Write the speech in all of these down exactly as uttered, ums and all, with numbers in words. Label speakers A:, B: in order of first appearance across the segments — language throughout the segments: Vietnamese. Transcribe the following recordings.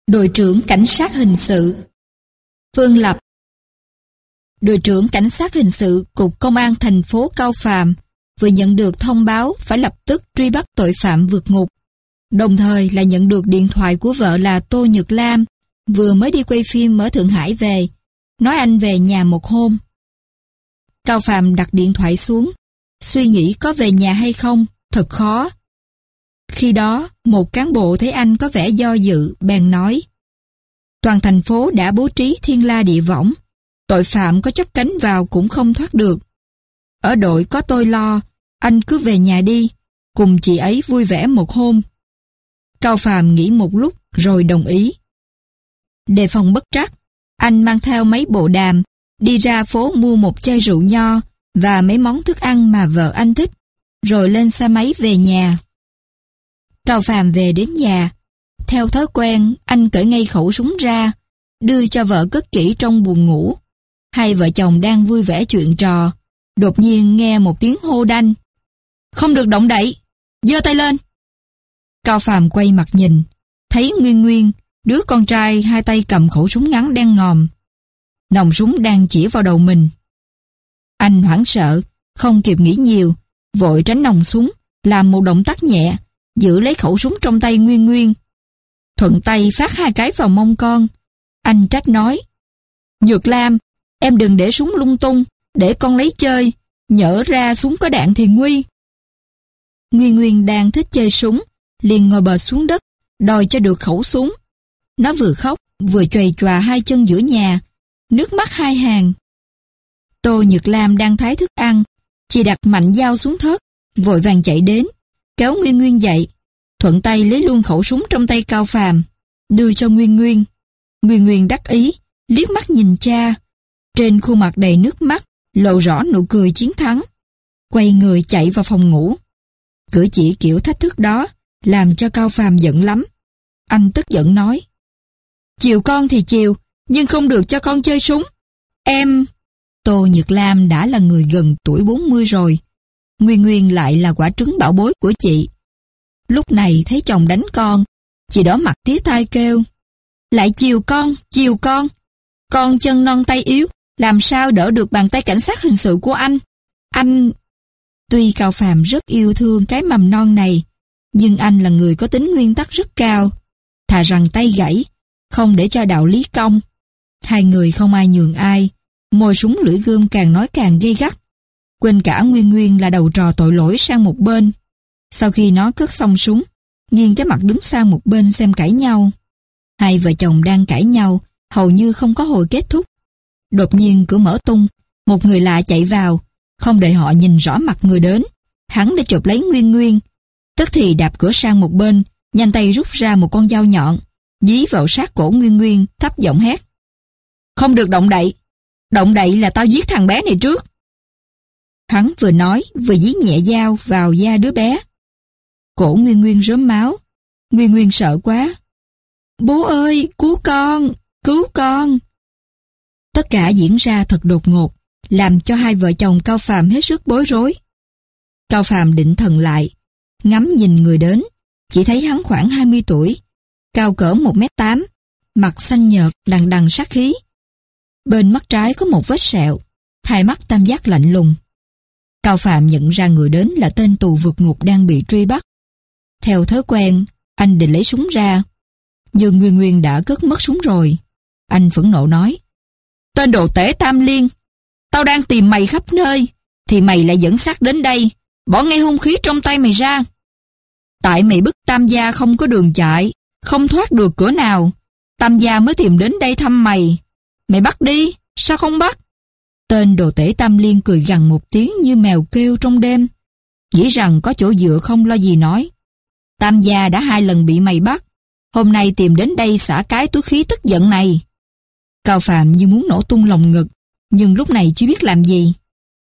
A: Đội trưởng cảnh sát hình sự Phương Lập. Đội trưởng cảnh sát hình sự Cục Công an thành phố Cao Phàm vừa nhận được thông báo phải lập tức truy bắt tội phạm vượt ngục, đồng thời là nhận được điện thoại của vợ là Tô Nhật Lam, vừa mới đi quay phim ở Thượng Hải về, nói anh về nhà một hôm. Cao Phàm đặt điện thoại xuống, suy nghĩ có về nhà hay không, thật khó. Khi đó, một cán bộ thấy anh có vẻ do dự, bèn nói: toàn thành phố đã bố trí thiên la địa võng, tội phạm có chắp cánh vào cũng không thoát được. Ở đội có tôi lo, anh cứ về nhà đi, cùng chị ấy vui vẻ một hôm. Cao Phàm nghĩ một lúc rồi đồng ý. Đề phòng bất trắc, anh mang theo mấy bộ đàm, đi ra phố mua một chai rượu nho và mấy món thức ăn mà vợ anh thích, rồi lên xe máy về nhà. Cao Phàm về đến nhà. Theo thói quen, anh cởi ngay khẩu súng ra, đưa cho vợ cất kỹ trong buồng ngủ. Hai vợ chồng đang vui vẻ chuyện trò, đột nhiên nghe một tiếng hô đanh: không được động đậy, giơ tay lên. Cao Phàm quay mặt nhìn, thấy Nguyên Nguyên, đứa con trai hai tay cầm khẩu súng ngắn đen ngòm. Nòng súng đang chỉ vào đầu mình. Anh hoảng sợ, không kịp nghĩ nhiều, vội tránh nòng súng, làm một động tác nhẹ, giữ lấy khẩu súng trong tay Nguyên Nguyên. Thuận tay phát hai cái vào mông con. Anh trách nói: Nhược Lam, em đừng để súng lung tung, để con lấy chơi, nhỡ ra súng có đạn thì nguy. Nguyên Nguyên đang thích chơi súng, liền ngồi bệt xuống đất, đòi cho được khẩu súng. Nó vừa khóc, vừa choài choà hai chân giữa nhà, nước mắt hai hàng. Tô Nhược Lam đang thái thức ăn, chị đặt mạnh dao xuống thớt, vội vàng chạy đến, kéo Nguyên Nguyên dậy, thuận tay lấy luôn khẩu súng trong tay Cao Phàm, đưa cho Nguyên Nguyên. Nguyên Nguyên đắc ý, liếc mắt nhìn cha, trên khuôn mặt đầy nước mắt, lộ rõ nụ cười chiến thắng. Quay người chạy vào phòng ngủ. Cử chỉ kiểu thách thức đó làm cho Cao Phàm giận lắm. Anh tức giận nói: chiều con thì chiều, nhưng không được cho con chơi súng. Em... Tô Nhược Lam đã là người gần tuổi bốn mươi rồi. Nguyên Nguyên lại là quả trứng bảo bối của chị. Lúc này thấy chồng đánh con, chị đỏ mặt tía tai kêu: lại chiều con, chiều con. Con chân non tay yếu, làm sao đỡ được bàn tay cảnh sát hình sự của anh. Anh... Tuy Cao Phàm rất yêu thương cái mầm non này, nhưng anh là người có tính nguyên tắc rất cao. Thà rằng tay gãy, không để cho đạo lý cong. Hai người không ai nhường ai, môi súng lưỡi gươm càng nói càng gay gắt. Quên cả Nguyên Nguyên là đầu trò tội lỗi sang một bên. Sau khi nó cất xong súng, nghiêng cái mặt đứng sang một bên xem cãi nhau. Hai vợ chồng đang cãi nhau, hầu như không có hồi kết thúc. Đột nhiên cửa mở tung, một người lạ chạy vào, không đợi họ nhìn rõ mặt người đến, hắn đã chộp lấy Nguyên Nguyên, tức thì đạp cửa sang một bên, nhanh tay rút ra một con dao nhọn, dí vào sát cổ Nguyên Nguyên, thấp giọng hét: không được động đậy, động đậy là tao giết thằng bé này trước. Hắn vừa nói vừa dí nhẹ dao vào da đứa bé. Cổ Nguyên Nguyên rớm máu. Nguyên Nguyên sợ quá: bố ơi, cứu con, cứu con. Tất cả diễn ra thật đột ngột, làm cho hai vợ chồng Cao Phàm hết sức bối rối. Cao Phàm định thần lại, ngắm nhìn người đến, chỉ thấy hắn khoảng hai mươi tuổi, cao cỡ một mét tám, mặt xanh nhợt, đằng đằng sát khí. Bên mắt trái có một vết sẹo, hai mắt tam giác lạnh lùng. Cao Phàm nhận ra người đến là tên tù vượt ngục đang bị truy bắt. Theo thói quen, anh định lấy súng ra, nhưng Nguyên Nguyên đã cất mất súng rồi. Anh phẫn nộ nói: tên đồ tể Tam Liên, tao đang tìm mày khắp nơi, thì mày lại dẫn xác đến đây, bỏ ngay hung khí trong tay mày ra. Tại mày bức Tam gia không có đường chạy, không thoát được cửa nào, Tam gia mới tìm đến đây thăm mày. Mày bắt đi, sao không bắt? Tên đồ tể Tam Liên cười gằn một tiếng như mèo kêu trong đêm, nghĩ rằng có chỗ dựa không lo gì nói: Tam gia đã hai lần bị mày bắt, hôm nay tìm đến đây xả cái túi khí tức giận này. Cao Phàm như muốn nổ tung lồng ngực, nhưng lúc này chưa biết làm gì.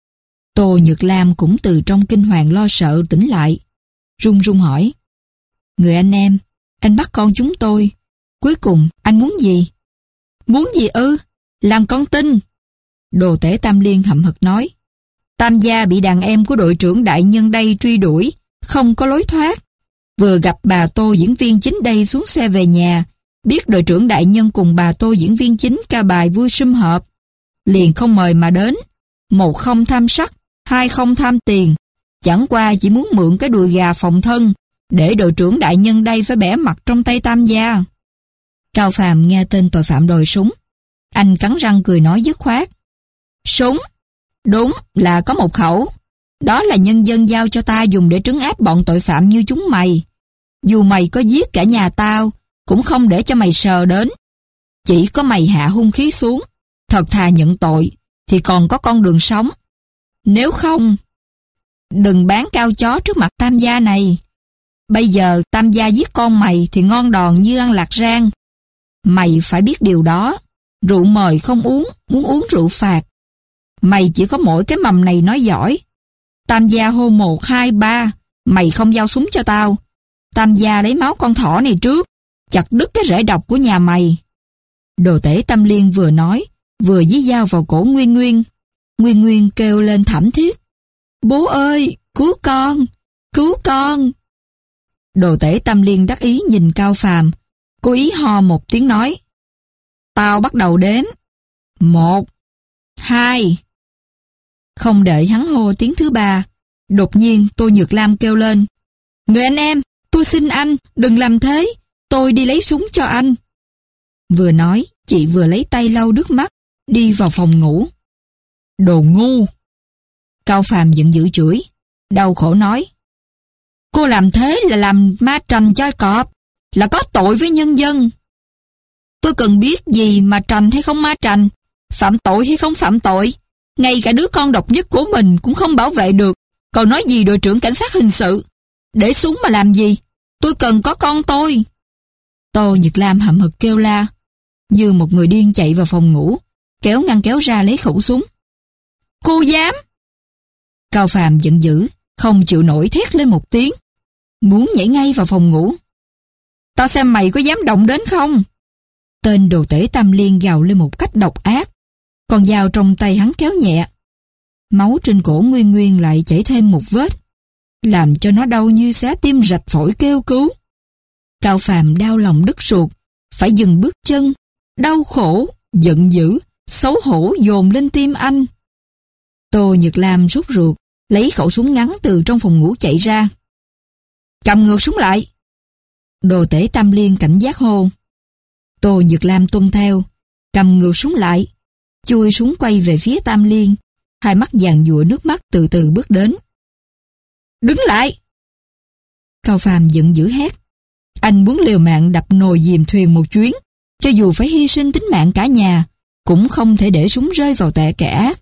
A: Tô Nhược Lam cũng từ trong kinh hoàng lo sợ tỉnh lại, run run hỏi: người anh em, anh bắt con chúng tôi, cuối cùng anh muốn gì? Muốn gì ư? Làm con tin. Đồ tể Tam Liên hậm hực nói: Tam gia bị đàn em của đội trưởng đại nhân đây truy đuổi, không có lối thoát. Vừa gặp bà Tô diễn viên chính đây xuống xe về nhà, biết đội trưởng đại nhân cùng bà Tô diễn viên chính ca bài vui sum họp, liền không mời mà đến. Một không tham sắc, hai không tham tiền, chẳng qua chỉ muốn mượn cái đùi gà phòng thân, để đội trưởng đại nhân đây phải bẻ mặt trong tay Tam gia. Cao Phàm nghe tên tội phạm đòi súng. Anh cắn răng cười nói dứt khoát. Súng? Đúng là có một khẩu. Đó là nhân dân giao cho ta dùng để trấn áp bọn tội phạm như chúng mày. Dù mày có giết cả nhà tao, cũng không để cho mày sờ đến. Chỉ có mày hạ hung khí xuống, thật thà nhận tội, thì còn có con đường sống. Nếu không, đừng bán cao chó trước mặt Tam gia này. Bây giờ Tam gia giết con mày thì ngon đòn như ăn lạc rang. Mày phải biết điều đó. Rượu mời không uống, muốn uống rượu phạt. Mày chỉ có mỗi cái mầm này nói giỏi. Tam gia hô một, hai, ba, mày không giao súng cho tao. Tam gia lấy máu con thỏ này trước, chặt đứt cái rễ độc của nhà mày. Đồ tể Tam Liên vừa nói, vừa dí dao vào cổ Nguyên Nguyên. Nguyên Nguyên kêu lên thảm thiết. Bố ơi, cứu con, cứu con. Đồ tể Tam Liên đắc ý nhìn Cao Phàm, cố ý ho một tiếng nói. Tao bắt đầu đếm. Một, hai. Không đợi hắn hô tiếng thứ ba, đột nhiên Tô Nhược Lam kêu lên. Người anh em, tôi xin anh, đừng làm thế, tôi đi lấy súng cho anh. Vừa nói, chị vừa lấy tay lau nước mắt, đi vào phòng ngủ. Đồ ngu. Cao Phàm giận dữ chửi, đau khổ nói. Cô làm thế là làm ma trành cho cọp, là có tội với nhân dân. Tôi cần biết gì mà trành hay không ma trành, phạm tội hay không phạm tội. Ngay cả đứa con độc nhất của mình cũng không bảo vệ được, còn nói gì đội trưởng cảnh sát hình sự. Để súng mà làm gì? Tôi cần có con tôi. Tô Nhược Lam hậm hực kêu la, như một người điên chạy vào phòng ngủ, kéo ngăn kéo ra lấy khẩu súng. Cô dám? Cao Phàm giận dữ, không chịu nổi thét lên một tiếng, muốn nhảy ngay vào phòng ngủ. Tao xem mày có dám động đến không? Tên đồ tể Tam Liên gào lên một cách độc ác. Con dao trong tay hắn kéo nhẹ. Máu trên cổ Nguyên Nguyên lại chảy thêm một vết, làm cho nó đau như xé tim rạch phổi kêu cứu. Cao Phàm đau lòng đứt ruột, phải dừng bước chân, đau khổ, giận dữ, xấu hổ dồn lên tim anh. Tô Nhược Lam rút ruột, lấy khẩu súng ngắn từ trong phòng ngủ chạy ra. Cầm ngược súng lại. Đồ tể Tam Liên cảnh giác hô. Tô Nhược Lam tuân theo, cầm ngược súng lại, chui súng quay về phía Tam Liên, hai mắt vàng dụa nước mắt từ từ bước đến. Đứng lại! Cao Phàm giận dữ hét. Anh muốn liều mạng đập nồi dìm thuyền một chuyến, cho dù phải hy sinh tính mạng cả nhà, cũng không thể để súng rơi vào tệ kẻ ác.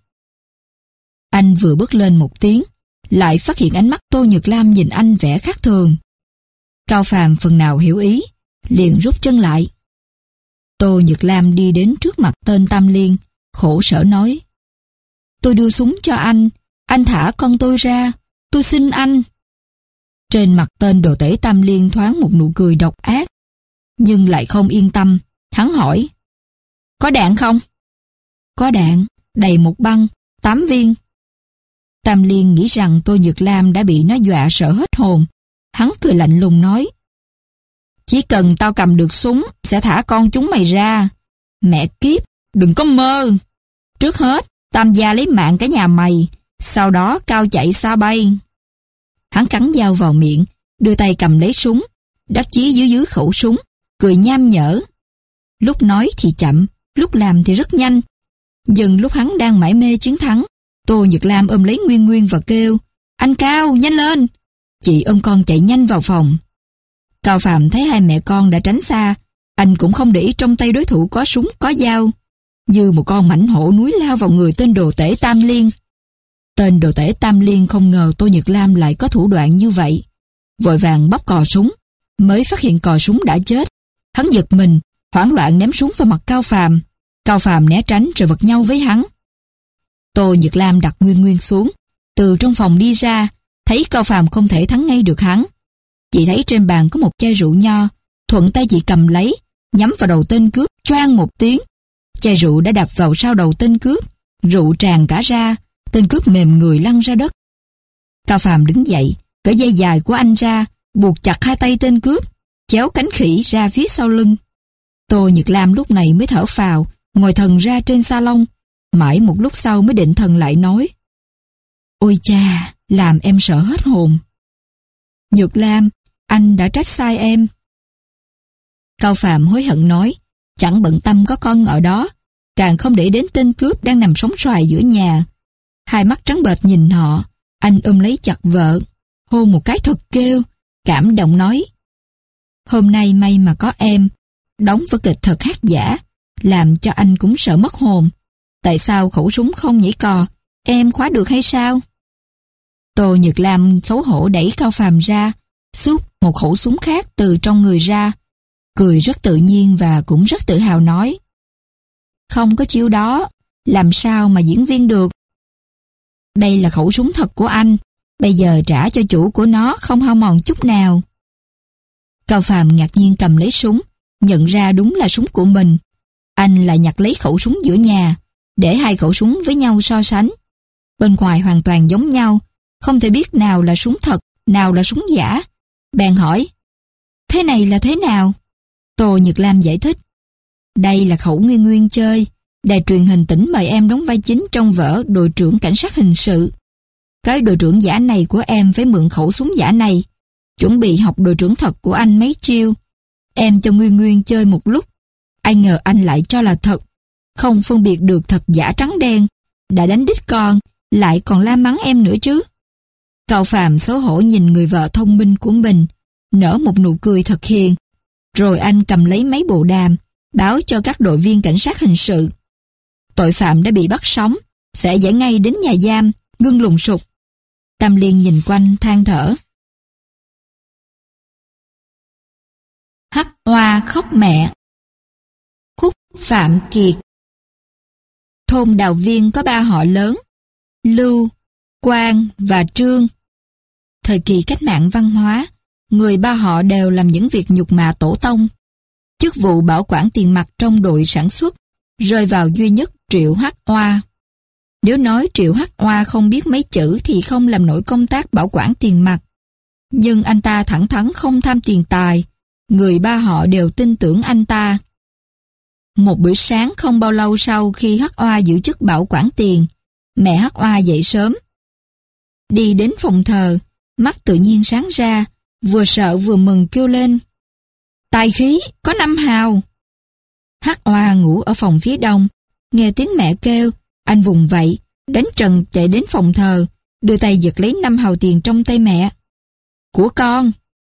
A: Anh vừa bước lên một tiếng, lại phát hiện ánh mắt Tô Nhược Lam nhìn anh vẻ khác thường. Cao Phàm phần nào hiểu ý, liền rút chân lại. Tô Nhược Lam đi đến trước mặt tên Tam Liên, khổ sở nói. Tôi đưa súng cho anh, anh thả con tôi ra, tôi xin anh. Trên mặt tên đồ tể Tam Liên thoáng một nụ cười độc ác, nhưng lại không yên tâm. Hắn hỏi, có đạn không? Có đạn, đầy một băng, tám viên. Tam Liên nghĩ rằng Tô Nhược Lam đã bị nó dọa sợ hết hồn. Hắn cười lạnh lùng nói, chỉ cần tao cầm được súng, sẽ thả con chúng mày ra. Mẹ kiếp, đừng có mơ. Trước hết, Tam gia lấy mạng cả nhà mày, sau đó Cao chạy xa bay. Hắn cắn dao vào miệng, đưa tay cầm lấy súng, đắc chí dưới dưới khẩu súng, cười nham nhở. Lúc nói thì chậm, lúc làm thì rất nhanh. Dần lúc hắn đang mải mê chiến thắng, Tô Nhược Lam ôm lấy Nguyên Nguyên và kêu, anh Cao, nhanh lên. Chị ôm con chạy nhanh vào phòng. Cao Phàm thấy hai mẹ con đã tránh xa, anh cũng không để ý trong tay đối thủ có súng có dao, như một con mãnh hổ núi lao vào người tên đồ tể Tam Liên. Tên đồ tể Tam Liên không ngờ Tô Nhược Lam lại có thủ đoạn như vậy, vội vàng bóc cò súng, mới phát hiện cò súng đã chết. Hắn giật mình, hoảng loạn ném súng vào mặt Cao Phàm. Cao Phàm né tránh rồi vật nhau với hắn. Tô Nhược Lam đặt Nguyên Nguyên xuống, từ trong phòng đi ra, thấy Cao Phàm không thể thắng ngay được hắn. Chị thấy trên bàn có một chai rượu nho, thuận tay chị cầm lấy, nhắm vào đầu tên cướp, choang một tiếng. Chai rượu đã đập vào sau đầu tên cướp, rượu tràn cả ra, tên cướp mềm người lăn ra đất. Cao Phàm đứng dậy, cởi dây dài của anh ra, buộc chặt hai tay tên cướp, chéo cánh khỉ ra phía sau lưng. Tô Nhật Lam lúc này mới thở phào, ngồi thần ra trên salon. Mãi một lúc sau mới định thần lại nói: Ôi cha, làm em sợ hết hồn. Nhược Lam, anh đã trách sai em. Cao Phàm hối hận nói, chẳng bận tâm có con ở đó, càng không để đến tên cướp đang nằm sóng xoài giữa nhà. Hai mắt trắng bệch nhìn họ, anh ôm lấy chặt vợ, hôn một cái thật kêu, cảm động nói: Hôm nay may mà có em, đóng vở kịch thật hát giả, làm cho anh cũng sợ mất hồn. Tại sao khẩu súng không nhảy cò, em khóa được hay sao? Tô Nhật Lam xấu hổ đẩy Cao Phàm ra, xúc một khẩu súng khác từ trong người ra, cười rất tự nhiên và cũng rất tự hào nói: Không có chiêu đó, làm sao mà diễn viên được? Đây là khẩu súng thật của anh, bây giờ trả cho chủ của nó không hao mòn chút nào. Cao Phàm ngạc nhiên cầm lấy súng, nhận ra đúng là súng của mình. Anh lại nhặt lấy khẩu súng giữa nhà, để hai khẩu súng với nhau so sánh. Bên ngoài hoàn toàn giống nhau, không thể biết nào là súng thật, nào là súng giả. Bèn hỏi: Thế này là thế nào? Tô Nhật Lam giải thích: Đây là khẩu Nguyên Nguyên chơi, đài truyền hình tỉnh mời em đóng vai chính trong vở Đội trưởng Cảnh sát hình sự. Cái đội trưởng giả này của em phải mượn khẩu súng giả này, chuẩn bị học đội trưởng thật của anh mấy chiêu. Em cho Nguyên Nguyên chơi một lúc, ai ngờ anh lại cho là thật, không phân biệt được thật giả trắng đen, đã đánh đích con, lại còn la mắng em nữa chứ. Cao Phàm xấu hổ nhìn người vợ thông minh của mình, nở một nụ cười thật hiền, rồi anh cầm lấy mấy bộ đàm, báo cho các đội viên cảnh sát hình sự. Tội phạm đã bị bắt sống, sẽ giải ngay đến nhà giam, ngưng lùng sục. Tam Liên nhìn quanh than thở. Hắc Hoa khóc mẹ. Khúc Phạm Kiệt. Thôn Đào Viên có ba họ lớn: Lưu, Quang và Trương. Thời kỳ cách mạng văn hóa, người ba họ đều làm những việc nhục mạ tổ tông. Chức vụ bảo quản tiền mặt trong đội sản xuất rơi vào duy nhất Triệu Hắc Hoa. Nếu nói Triệu Hắc Hoa không biết mấy chữ thì không làm nổi công tác bảo quản tiền mặt. Nhưng anh ta thẳng thắn không tham tiền tài, người ba họ đều tin tưởng anh ta. Một buổi sáng không bao lâu sau khi Hắc Hoa giữ chức bảo quản tiền, mẹ Hắc Hoa dậy sớm. Đi đến phòng thờ, mắt tự nhiên sáng ra, vừa sợ vừa mừng kêu lên: Tài khí, có năm hào. Hắc Hoa ngủ ở phòng phía đông, nghe tiếng mẹ kêu, anh vùng vẫy, đánh trần chạy đến phòng thờ, đưa tay giật lấy năm hào tiền trong tay mẹ. Của con.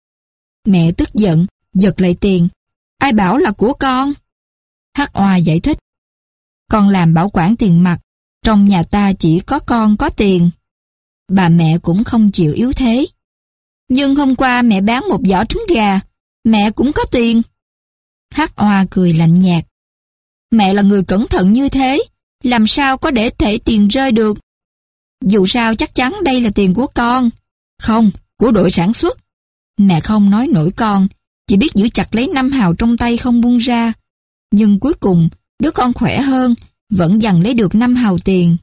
A: Mẹ tức giận, giật lại tiền. Ai bảo là của con? Hắc Hoa giải thích: Con làm bảo quản tiền mặt, trong nhà ta chỉ có con có tiền. Bà mẹ cũng không chịu yếu thế. Nhưng hôm qua mẹ bán một giỏ trứng gà, mẹ cũng có tiền. Hắc Hoa cười lạnh nhạt: Mẹ là người cẩn thận như thế, làm sao có để thể tiền rơi được? Dù sao chắc chắn đây là tiền của con. Không, của đội sản xuất. Mẹ không nói nổi con, chỉ biết giữ chặt lấy năm hào trong tay không buông ra. Nhưng cuối cùng, đứa con khỏe hơn, vẫn dằn lấy được năm hào tiền.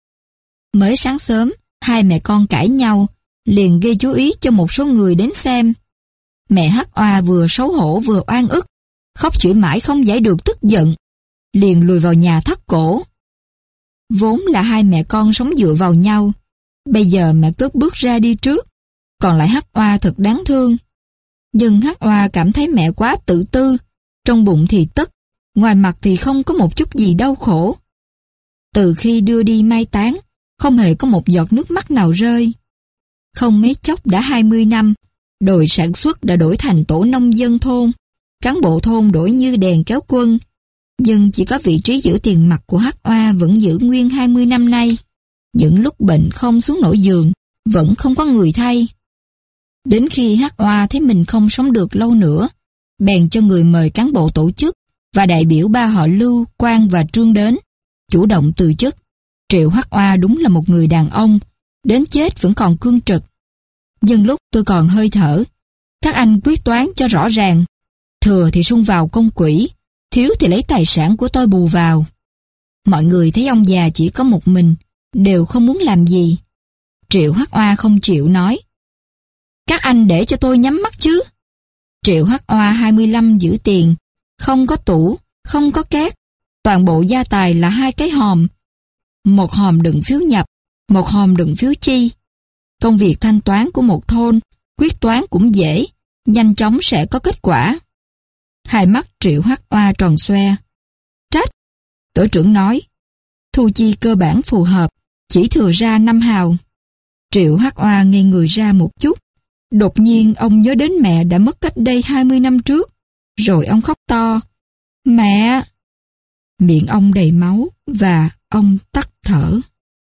A: Mới sáng sớm, hai mẹ con cãi nhau, liền gây chú ý cho một số người đến xem. Mẹ Hắc Hoa vừa xấu hổ vừa oan ức, khóc chửi mãi không giải được tức giận, liền lùi vào nhà thắt cổ. Vốn là hai mẹ con sống dựa vào nhau, bây giờ mẹ cất bước ra đi trước, còn lại Hắc Hoa thật đáng thương. Nhưng Hắc Hoa cảm thấy mẹ quá tự tư, trong bụng thì tức, ngoài mặt thì không có một chút gì đau khổ. Từ khi đưa đi mai táng, không hề có một giọt nước mắt nào rơi. Không mấy chốc đã hai mươi năm, đội sản xuất đã đổi thành tổ nông dân thôn, cán bộ thôn đổi như đèn kéo quân, nhưng chỉ có vị trí giữ tiền mặt của Hắc Hoa vẫn giữ nguyên hai mươi năm nay. Những lúc bệnh không xuống nổi giường, vẫn không có người thay. Đến khi Hắc Hoa thấy mình không sống được lâu nữa, bèn cho người mời cán bộ tổ chức và đại biểu ba họ Lưu, Quang và Trương đến, chủ động từ chức. Triệu Hắc Hoa đúng là một người đàn ông, đến chết vẫn còn cương trực. Nhưng lúc tôi còn hơi thở, các anh quyết toán cho rõ ràng, thừa thì sung vào công quỹ, thiếu thì lấy tài sản của tôi bù vào. Mọi người thấy ông già chỉ có một mình, đều không muốn làm gì. Triệu Hắc Hoa không chịu nói: Các anh để cho tôi nhắm mắt chứ. Triệu Hắc Hoa hai mươi lăm giữ tiền, Không có tủ, không có két. Toàn bộ gia tài là hai cái hòm. Một hòm đựng phiếu nhập, một hòm đựng phiếu chi. Công việc thanh toán của một thôn, quyết toán cũng dễ, nhanh chóng sẽ có kết quả. Hai mắt Triệu Hắc Oa tròn xoe. Trách, tổ trưởng nói. Thu chi cơ bản phù hợp, chỉ thừa ra năm hào. Triệu Hắc Oa ngây người ra một chút. Đột nhiên ông nhớ đến mẹ đã mất cách đây hai mươi năm trước. Rồi ông khóc to. Mẹ! Miệng ông đầy máu và ông tắt thở.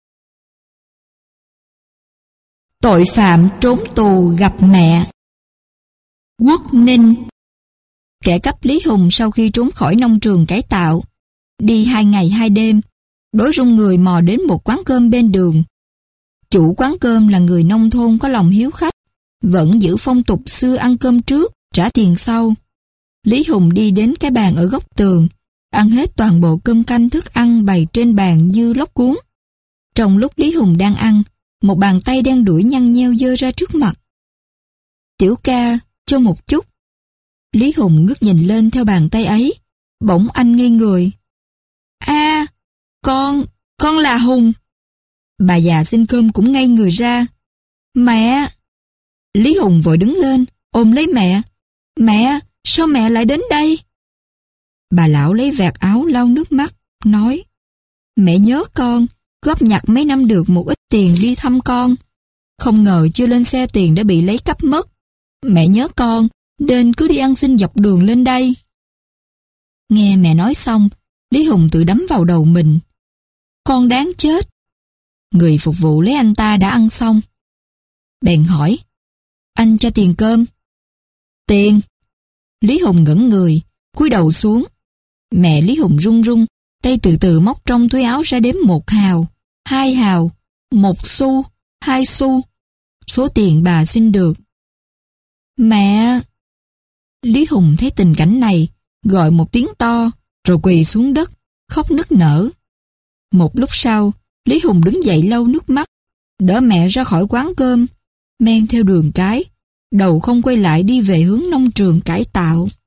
A: Tội phạm trốn tù gặp mẹ. Quốc Ninh. Kẻ cắp Lý Hùng sau khi trốn khỏi nông trường cải tạo, đi hai ngày hai đêm, đối rung người mò đến một quán cơm bên đường. Chủ quán cơm là người nông thôn có lòng hiếu khách, vẫn giữ phong tục xưa ăn cơm trước, trả tiền sau. Lý Hùng đi đến cái bàn ở góc tường, ăn hết toàn bộ cơm canh thức ăn bày trên bàn như lóc cuốn. Trong lúc Lý Hùng đang ăn, một bàn tay đen đuổi nhăn nheo giơ ra trước mặt. Tiểu ca, cho một chút. Lý Hùng ngước nhìn lên theo bàn tay ấy, bỗng anh ngây người. A, à, con, con là Hùng. Bà già xin cơm cũng ngây người ra. Mẹ! Lý Hùng vội đứng lên, ôm lấy mẹ. Mẹ, sao mẹ lại đến đây? Bà lão lấy vạt áo lau nước mắt, nói. Mẹ nhớ con, góp nhặt mấy năm được một ít tiền đi thăm con. Không ngờ chưa lên xe tiền đã bị lấy cắp mất. Mẹ nhớ con, nên cứ đi ăn xin dọc đường lên đây. Nghe mẹ nói xong, Lý Hùng tự đấm vào đầu mình. Con đáng chết. Người phục vụ lấy anh ta đã ăn xong. Bèn hỏi, anh cho tiền cơm. Tiền. Lý Hùng ngẩn người, cúi đầu xuống. Mẹ Lý Hùng run run, tay từ từ móc trong túi áo ra đếm một hào, hai hào, một xu, hai xu. Số tiền bà xin được. Mẹ! Lý Hùng thấy tình cảnh này, gọi một tiếng to, rồi quỳ xuống đất, khóc nức nở. Một lúc sau, Lý Hùng đứng dậy lau nước mắt, đỡ mẹ ra khỏi quán cơm, men theo đường cái, đầu không quay lại đi về hướng nông trường cải tạo.